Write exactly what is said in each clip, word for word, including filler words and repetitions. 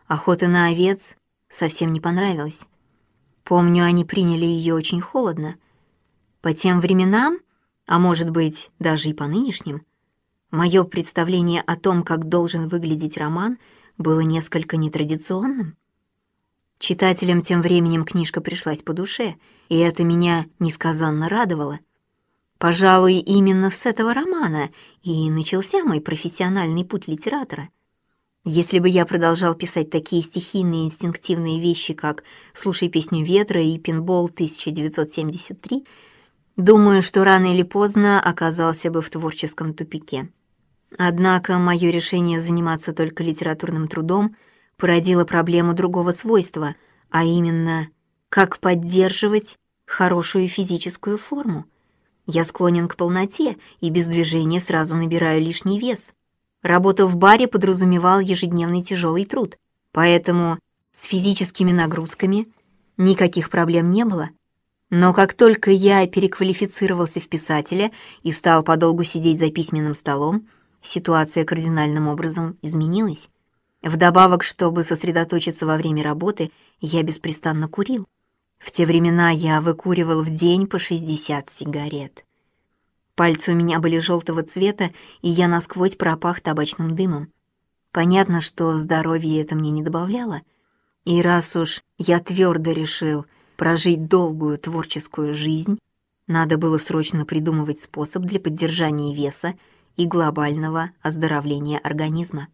охота на овец совсем не понравилась. Помню, они приняли ее очень холодно. По тем временам, а может быть, даже и по нынешним, мое представление о том, как должен выглядеть роман, было несколько нетрадиционным. Читателям тем временем книжка пришлась по душе, и это меня несказанно радовало. Пожалуй, именно с этого романа и начался мой профессиональный путь литератора. Если бы я продолжал писать такие стихийные инстинктивные вещи, как «Слушай песню ветра» и «Пинбол тысяча девятьсот семьдесят три», думаю, что рано или поздно оказался бы в творческом тупике. Однако мое решение заниматься только литературным трудом породило проблему другого свойства, а именно, как поддерживать хорошую физическую форму. Я склонен к полноте и без движения сразу набираю лишний вес. Работа в баре подразумевал ежедневный тяжелый труд, поэтому с физическими нагрузками никаких проблем не было. Но как только я переквалифицировался в писателя и стал подолгу сидеть за письменным столом, ситуация кардинальным образом изменилась. Вдобавок, чтобы сосредоточиться во время работы, я беспрестанно курил. В те времена я выкуривал в день по шестьдесят сигарет. Пальцы у меня были желтого цвета, и я насквозь пропах табачным дымом. Понятно, что здоровье это мне не добавляло. И раз уж я твердо решил прожить долгую творческую жизнь, надо было срочно придумывать способ для поддержания веса и глобального оздоровления организма.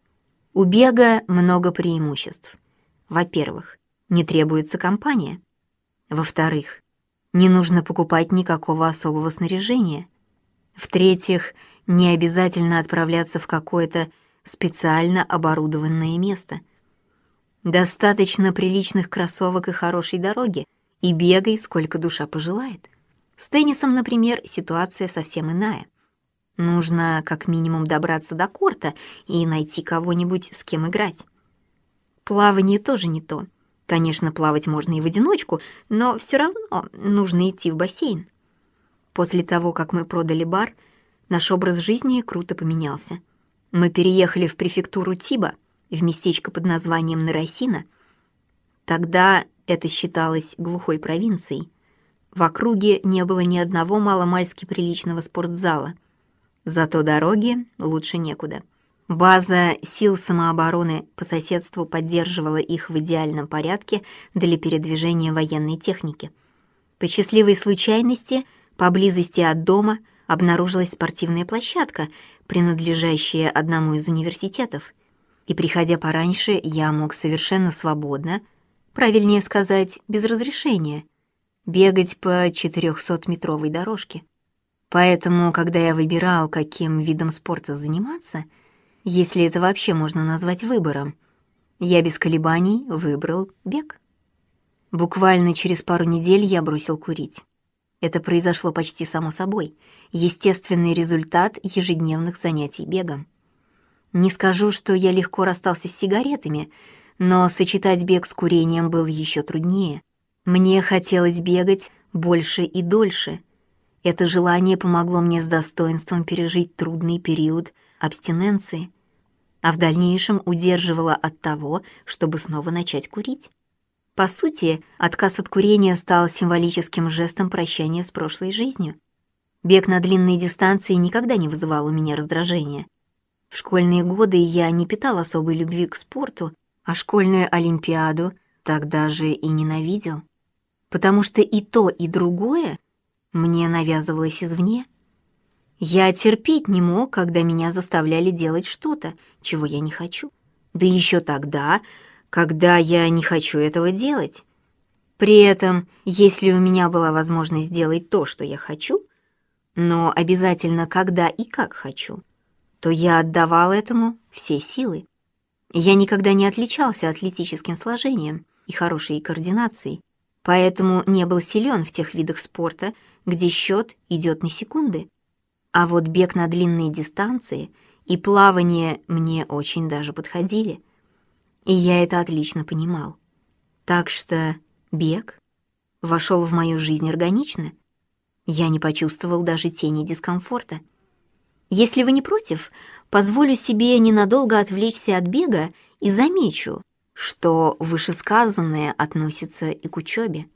У бега много преимуществ. Во-первых, не требуется компания. Во-вторых, не нужно покупать никакого особого снаряжения. В-третьих, не обязательно отправляться в какое-то специально оборудованное место. Достаточно приличных кроссовок и хорошей дороги, и бегай, сколько душа пожелает. С теннисом, например, ситуация совсем иная. Нужно как минимум добраться до корта и найти кого-нибудь, с кем играть. Плавание тоже не то. Конечно, плавать можно и в одиночку, но все равно нужно идти в бассейн. После того, как мы продали бар, наш образ жизни круто поменялся. Мы переехали в префектуру Тиба, в местечко под названием Нарасино. Тогда это считалось глухой провинцией. В округе не было ни одного маломальски приличного спортзала. Зато дороги лучше некуда. База сил самообороны по соседству поддерживала их в идеальном порядке для передвижения военной техники. По счастливой случайности, поблизости от дома обнаружилась спортивная площадка, принадлежащая одному из университетов. И, приходя пораньше, я мог совершенно свободно, правильнее сказать, без разрешения, бегать по четырехсотметровой дорожке. Поэтому, когда я выбирал, каким видом спорта заниматься, если это вообще можно назвать выбором, я без колебаний выбрал бег. Буквально через пару недель я бросил курить. Это произошло почти само собой, естественный результат ежедневных занятий бегом. Не скажу, что я легко расстался с сигаретами, но сочетать бег с курением было еще труднее. Мне хотелось бегать больше и дольше. Это желание помогло мне с достоинством пережить трудный период абстиненции, а в дальнейшем удерживало от того, чтобы снова начать курить. По сути, отказ от курения стал символическим жестом прощания с прошлой жизнью. Бег на длинные дистанции никогда не вызывал у меня раздражения. В школьные годы я не питал особой любви к спорту, а школьную олимпиаду тогда же и ненавидел. Потому что и то, и другое мне навязывалось извне. Я терпеть не мог, когда меня заставляли делать что-то, чего я не хочу. Да еще тогда, когда я не хочу этого делать. При этом, если у меня была возможность сделать то, что я хочу, но обязательно когда и как хочу, то я отдавал этому все силы. Я никогда не отличался атлетическим сложением и хорошей координацией, поэтому не был силен в тех видах спорта, где счет идет на секунды. А вот бег на длинные дистанции и плавание мне очень даже подходили. И я это отлично понимал. Так что бег вошел в мою жизнь органично. Я не почувствовал даже тени дискомфорта. Если вы не против, позволю себе ненадолго отвлечься от бега и замечу, что вышесказанное относится и к учебе.